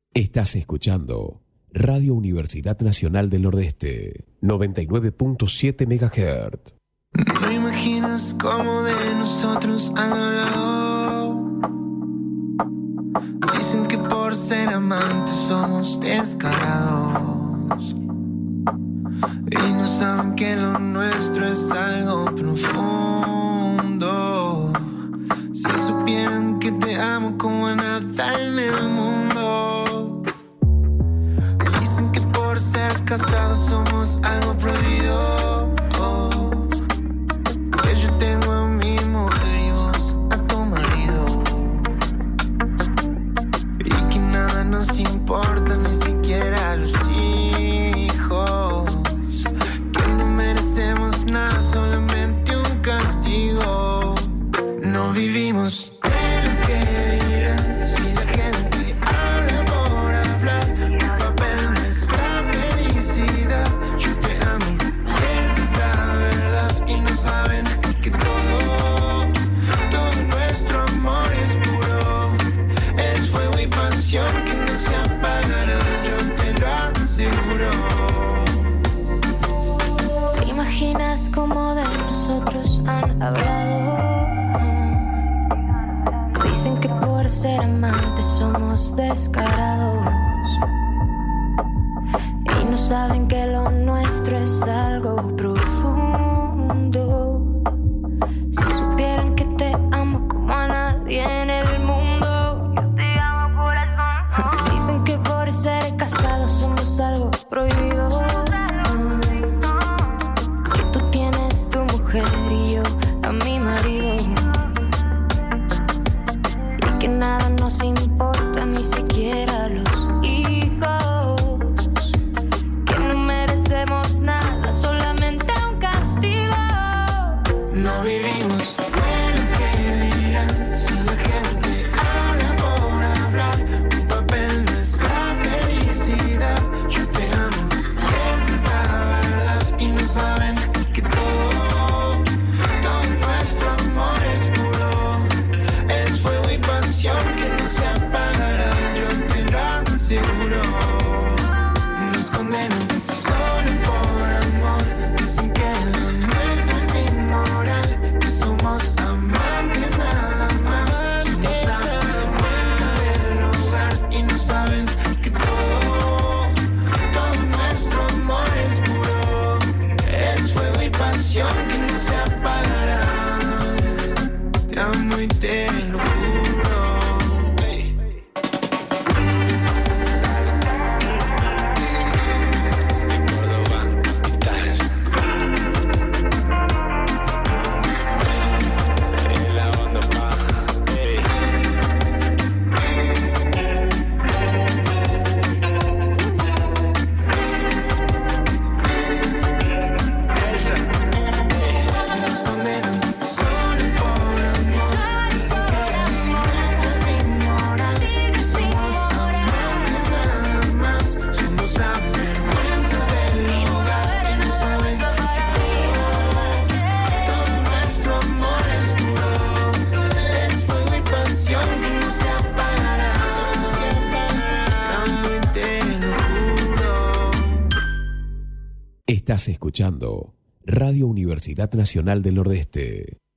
Estás escuchando Radio Universidad Nacional del Nordeste, 99.7 MHz. No imaginas cómo de nosotros han hablado. Dicen que por ser amantes somos descarados y no saben que lo nuestro es algo profundo. Si supieran que te amo como a nada en el mundo. Dicen que por ser casados somos algo prohibido. Que yo tengo a mi mujer y vos a tu marido. Y que nada nos importa, ni siquiera los hijos. Que no merecemos nada, solamente un castigo. No vivimos de lo que dirán. Si la gente habla por hablar, un papel nuestra felicidad. Yo te amo, esa es la verdad. Y no saben que todo nuestro amor es puro. Es fuego y pasión que no se apagará. Yo te lo aseguro. ¿Te imaginas cómo de nosotros han hablado? Dicen que por ser amantes somos descarados y no saben que lo nuestro es algo profundo. Si supieran que te amo como a nadie en el mundo. Yo te amo, corazón. Dicen que por ser casados somos algo prohibido. Que tú tienes tu mujer y yo a mi marido. Que nada nos importa, ni siquiera los hijos. Que no merecemos nada, solamente un castigo. No vivimos de lo que dirán. Si la gente habla por hablar, un papel nuestra felicidad. Yo te amo, esa es la verdad. Y no saben que todo nuestro amor es puro. Es fuego y pasión que no se apagará. Yo te lo aseguro. Nos condenan solo por amor. Dicen que lo nuestro es inmoral. Que somos amantes nada más. Somos la vergüenza del lugar. Y no saben que todo nuestro amor es puro. Es fuego y pasión que no se apagará. Te amo y te lo juro. Nos condenan solo por amor. Dicen que lo nuestro es inmoral. Que somos amantes nada más. Somos la vergüenza del lugar. Y no saben que todo nuestro amor es puro. Es fuego y pasión que no se apagará. Amo y te lo juro. Estás escuchando Radio Universidad Nacional del Nordeste.